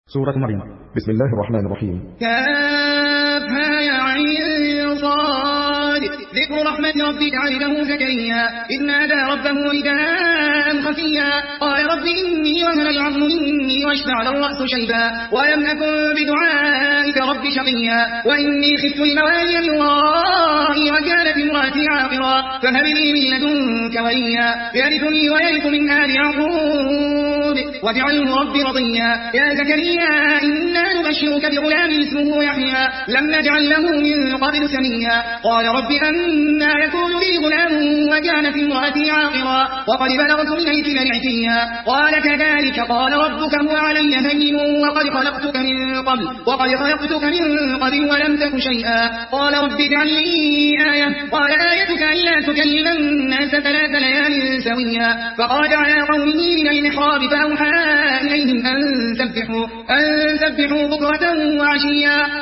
سورة مريم. بسم الله الرحمن الرحيم. كافها يا عين صاد. ذكر رحمة ربك عبده زكريا إذ نادى ربه نداء خفيا قال رب إني وهن العظم مني واشتعل الرأس شيبا ولم أكن بدعائك رب شقيا وإني خفت الموالي من ورائي وكانت امرأتي عاقرا فهب لي من لدنك وليا يرثني ويرث من آل يعقوب واجعله ربي رضيا يا زكريا إنا نبشرك بغلام اسمه يحيى لم نجعل له من قبل سميا قال رب أنى يكون لي غلام وكانت امرأتي عاقرا وقد بلغت من الكبر عتيا قال كذلك قال ربك هو علي هين وقد خلقتك من قبل ولم تك شيئا قال رب اجعل لي آية قال آيتك ألا تكلم الناس 3 ليال سويا فقعد على قومه من المحراب فأوحى إليهم أن سبحوا بكرة وعشيا